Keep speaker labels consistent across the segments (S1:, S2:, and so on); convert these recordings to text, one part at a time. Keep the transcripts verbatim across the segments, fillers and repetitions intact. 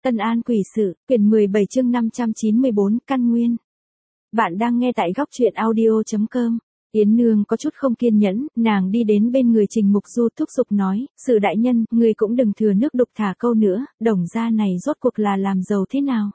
S1: Ân An Quỷ Sự, quyển mười bảy chương năm trăm chín mươi bốn, Căn Nguyên. Bạn đang nghe tại góc truyện audio chấm com. Yến Nương có chút không kiên nhẫn, nàng đi đến bên người Trình Mục Du thúc giục nói, Sự đại nhân, người cũng đừng thừa nước đục thả câu nữa, Đồng gia này rốt cuộc là làm giàu thế nào?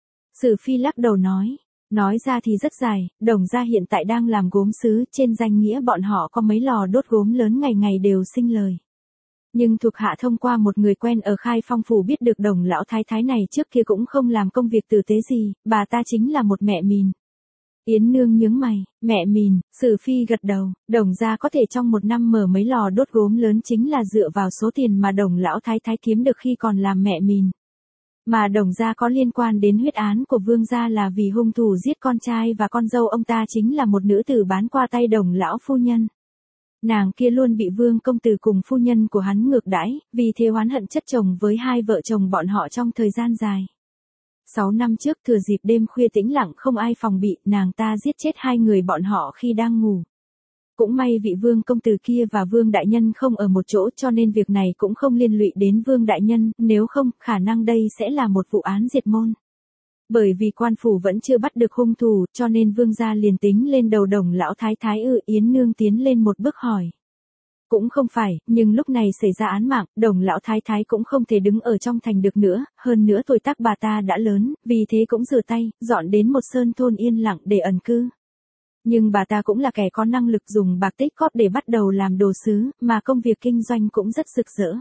S1: Sử Phi lắc đầu nói, nói ra thì rất dài, Đồng gia hiện tại đang làm gốm sứ, trên danh nghĩa bọn họ có mấy lò đốt gốm lớn ngày ngày đều sinh lời. Nhưng thuộc hạ thông qua một người quen ở Khai Phong phủ biết được Đồng lão thái thái này trước kia cũng không làm công việc tử tế gì, bà ta chính là một mẹ mìn. Yến Nương nhướng mày, mẹ mìn, Sử Phi gật đầu, Đồng gia có thể trong một năm mở mấy lò đốt gốm lớn chính là dựa vào số tiền mà Đồng lão thái thái kiếm được khi còn làm mẹ mìn. Mà Đồng gia có liên quan đến huyết án của Vương gia là vì hung thủ giết con trai và con dâu ông ta chính là một nữ tử bán qua tay Đồng lão phu nhân. Nàng kia luôn bị Vương công tử cùng phu nhân của hắn ngược đãi, vì thế oán hận chất chồng với hai vợ chồng bọn họ trong thời gian dài. Sáu năm trước thừa dịp đêm khuya tĩnh lặng không ai phòng bị, nàng ta giết chết hai người bọn họ khi đang ngủ. Cũng may vị Vương công tử kia và Vương đại nhân không ở một chỗ cho nên việc này cũng không liên lụy đến Vương đại nhân, nếu không, khả năng đây sẽ là một vụ án diệt môn. Bởi vì quan phủ vẫn chưa bắt được hung thủ, cho nên Vương gia liền tính lên đầu Đồng lão thái thái ư. Yến Nương tiến lên một bước hỏi. Cũng không phải, nhưng lúc này xảy ra án mạng, Đồng lão thái thái cũng không thể đứng ở trong thành được nữa, hơn nữa tuổi tác bà ta đã lớn, vì thế cũng rửa tay, dọn đến một sơn thôn yên lặng để ẩn cư. Nhưng bà ta cũng là kẻ có năng lực dùng bạc tích cóp để bắt đầu làm đồ sứ, mà công việc kinh doanh cũng rất rực rỡ.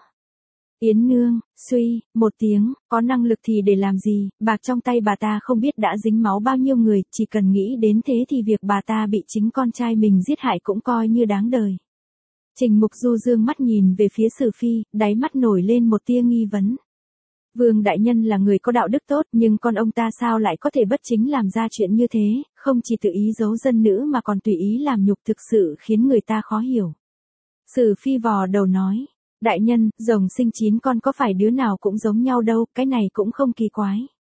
S1: Yến Nương, suy, một tiếng, có năng lực thì để làm gì, bạc trong tay bà ta không biết đã dính máu bao nhiêu người, chỉ cần nghĩ đến thế thì việc bà ta bị chính con trai mình giết hại cũng coi như đáng đời. Trình Mục Du dương mắt nhìn về phía Sử Phi, đáy mắt nổi lên một tia nghi vấn. Vương đại nhân là người có đạo đức tốt, nhưng con ông ta sao lại có thể bất chính làm ra chuyện như thế, không chỉ tự ý giấu dân nữ mà còn tùy ý làm nhục, thực sự khiến người ta khó hiểu. Sử Phi vò đầu nói. Đại nhân, rồng sinh chín con có phải đứa nào cũng giống nhau đâu, cái này cũng không kỳ quái.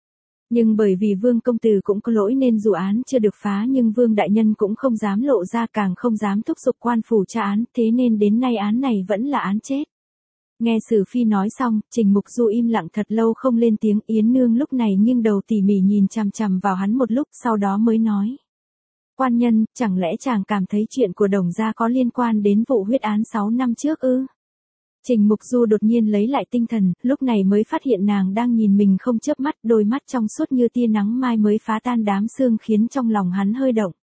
S1: Nhưng bởi vì Vương công tử cũng có lỗi nên dù án chưa được phá nhưng Vương đại nhân cũng không dám lộ ra, càng không dám thúc giục quan phủ tra án, thế nên đến nay án này vẫn là án chết. Nghe Sử Phi nói xong, Trình Mục Du im lặng thật lâu không lên tiếng. Yến Nương lúc này nghiêng đầu tỉ mỉ nhìn chằm chằm vào hắn một lúc, sau đó mới nói. Quan nhân, chẳng lẽ chàng cảm thấy chuyện của Đồng gia có liên quan đến vụ huyết án sáu năm trước ư? Trình Mục Du đột nhiên lấy lại tinh thần, lúc này mới phát hiện nàng đang nhìn mình không chớp mắt, đôi mắt trong suốt như tia nắng mai mới phá tan đám sương khiến trong lòng hắn hơi động.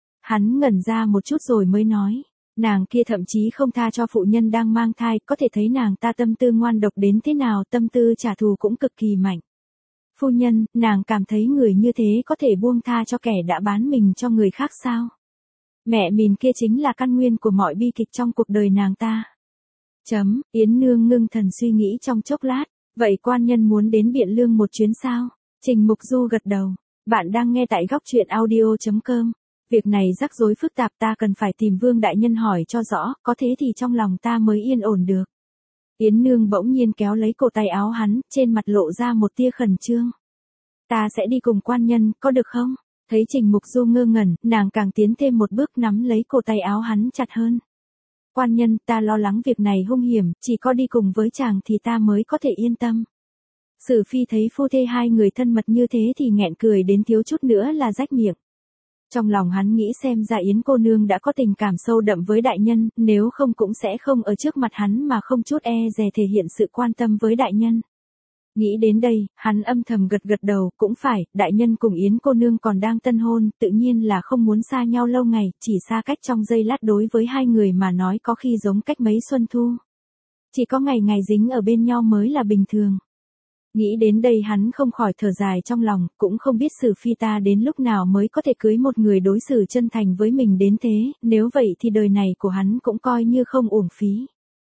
S1: Hắn ngẩn ra một chút rồi mới nói, nàng kia thậm chí không tha cho phụ nhân đang mang thai, có thể thấy nàng ta tâm tư ngoan độc đến thế nào, tâm tư trả thù cũng cực kỳ mạnh. Phu nhân, nàng cảm thấy người như thế có thể buông tha cho kẻ đã bán mình cho người khác sao? Mẹ mình kia chính là căn nguyên của mọi bi kịch trong cuộc đời nàng ta. Chấm, Yến Nương ngưng thần suy nghĩ trong chốc lát, vậy quan nhân muốn đến Biện Lương một chuyến sao? Trình Mục Du gật đầu, bạn đang nghe tại góc truyện audio chấm com. Việc này rắc rối phức tạp, ta cần phải tìm Vương đại nhân hỏi cho rõ, có thế thì trong lòng ta mới yên ổn được. Yến Nương bỗng nhiên kéo lấy cổ tay áo hắn, trên mặt lộ ra một tia khẩn trương. Ta sẽ đi cùng quan nhân, có được không? Thấy Trình Mục Du ngơ ngẩn, nàng càng tiến thêm một bước nắm lấy cổ tay áo hắn chặt hơn. Quan nhân, ta lo lắng việc này hung hiểm, chỉ có đi cùng với chàng thì ta mới có thể yên tâm. Sử Phi thấy phu thê hai người thân mật như thế thì nghẹn cười đến thiếu chút nữa là rách miệng. Trong lòng hắn nghĩ xem ra Yến cô nương đã có tình cảm sâu đậm với đại nhân, nếu không cũng sẽ không ở trước mặt hắn mà không chút e dè thể hiện sự quan tâm với đại nhân. Nghĩ đến đây, hắn âm thầm gật gật đầu, cũng phải, đại nhân cùng Yến cô nương còn đang tân hôn, tự nhiên là không muốn xa nhau lâu ngày, chỉ xa cách trong giây lát đối với hai người mà nói có khi giống cách mấy xuân thu. Chỉ có ngày ngày dính ở bên nhau mới là bình thường. Nghĩ đến đây hắn không khỏi thở dài trong lòng, cũng không biết Sử Phi ta đến lúc nào mới có thể cưới một người đối xử chân thành với mình đến thế, nếu vậy thì đời này của hắn cũng coi như không uổng phí.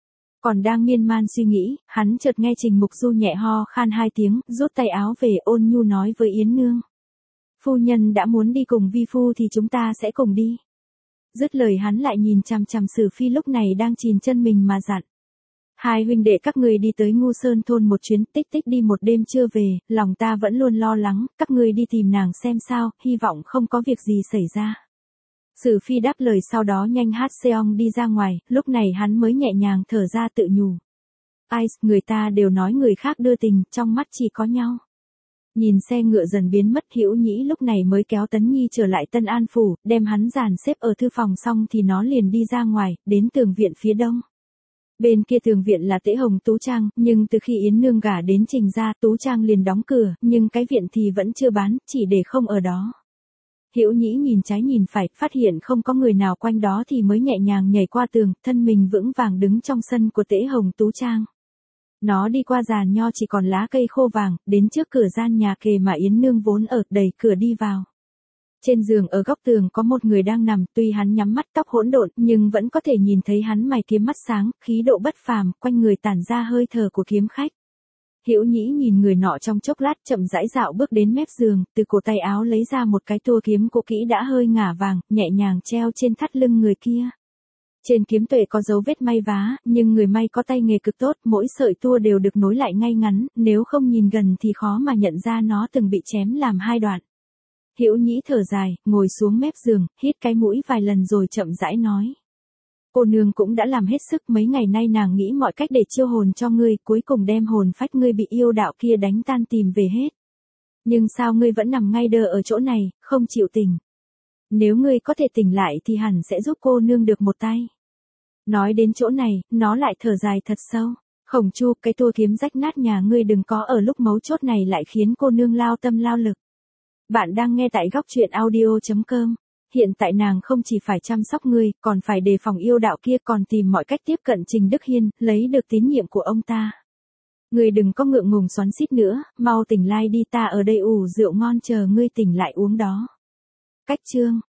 S1: Còn đang miên man suy nghĩ, hắn chợt nghe Trình Mục Du nhẹ ho khan hai tiếng, rút tay áo về, ôn nhu nói với Yến Nương. Phu nhân đã muốn đi cùng vi phu thì chúng ta sẽ cùng đi. Dứt lời hắn lại nhìn chằm chằm Sử Phi lúc này đang chìn chân mình mà dặn. Hai huynh đệ các ngươi đi tới Ngu Sơn thôn một chuyến, tích tích đi một đêm chưa về, lòng ta vẫn luôn lo lắng, các ngươi đi tìm nàng xem sao, hy vọng không có việc gì xảy ra. Sử Phi đáp lời sau đó nhanh hát seong đi ra ngoài, lúc này hắn mới nhẹ nhàng thở ra tự nhủ. Ai, người ta đều nói người khác đưa tình, trong mắt chỉ có nhau. Nhìn xe ngựa dần biến mất, Hữu Nhĩ lúc này mới kéo Tấn Nhi trở lại Tân An phủ, đem hắn dàn xếp ở thư phòng xong thì nó liền đi ra ngoài, đến tường viện phía đông. Bên kia tường viện là Tễ Hồng Tú Trang, nhưng từ khi Yến Nương gả đến Trình gia, Tú Trang liền đóng cửa, nhưng cái viện thì vẫn chưa bán, chỉ để không ở đó. Hữu Nhĩ nhìn trái nhìn phải, phát hiện không có người nào quanh đó thì mới nhẹ nhàng nhảy qua tường, thân mình vững vàng đứng trong sân của Tễ Hồng Tú Trang. Nó đi qua giàn nho chỉ còn lá cây khô vàng, đến trước cửa gian nhà kề mà Yến Nương vốn ở, đẩy cửa đi vào. Trên giường ở góc tường có một người đang nằm, tuy hắn nhắm mắt tóc hỗn độn, nhưng vẫn có thể nhìn thấy hắn mày kiếm mắt sáng, khí độ bất phàm, quanh người tản ra hơi thở của kiếm khách. Hữu Nhĩ nhìn người nọ trong chốc lát, chậm rãi dạo bước đến mép giường, từ cổ tay áo lấy ra một cái tua kiếm cũ kỹ đã hơi ngả vàng, nhẹ nhàng treo trên thắt lưng người kia. Trên kiếm tuệ có dấu vết may vá, nhưng người may có tay nghề cực tốt, mỗi sợi tua đều được nối lại ngay ngắn, nếu không nhìn gần thì khó mà nhận ra nó từng bị chém làm hai đoạn. Hữu Nhĩ thở dài, ngồi xuống mép giường, hít cái mũi vài lần rồi chậm rãi nói. Cô nương cũng đã làm hết sức, mấy ngày nay nàng nghĩ mọi cách để chiêu hồn cho ngươi, cuối cùng đem hồn phách ngươi bị yêu đạo kia đánh tan tìm về hết. Nhưng sao ngươi vẫn nằm ngay đơ ở chỗ này, không chịu tỉnh? Nếu ngươi có thể tỉnh lại thì hẳn sẽ giúp cô nương được một tay. Nói đến chỗ này, nó lại thở dài thật sâu. Khổng Chu, cái tua kiếm rách nát nhà ngươi đừng có ở lúc mấu chốt này lại khiến cô nương lao tâm lao lực. Bạn đang nghe tại góc truyện audio chấm com. Hiện tại nàng không chỉ phải chăm sóc ngươi, còn phải đề phòng yêu đạo kia, còn tìm mọi cách tiếp cận Trình Đức Hiên, lấy được tín nhiệm của ông ta. Ngươi đừng có ngượng ngùng xoắn xít nữa, mau tỉnh lại đi, ta ở đây ủ rượu ngon chờ ngươi tỉnh lại uống đó. Cách chương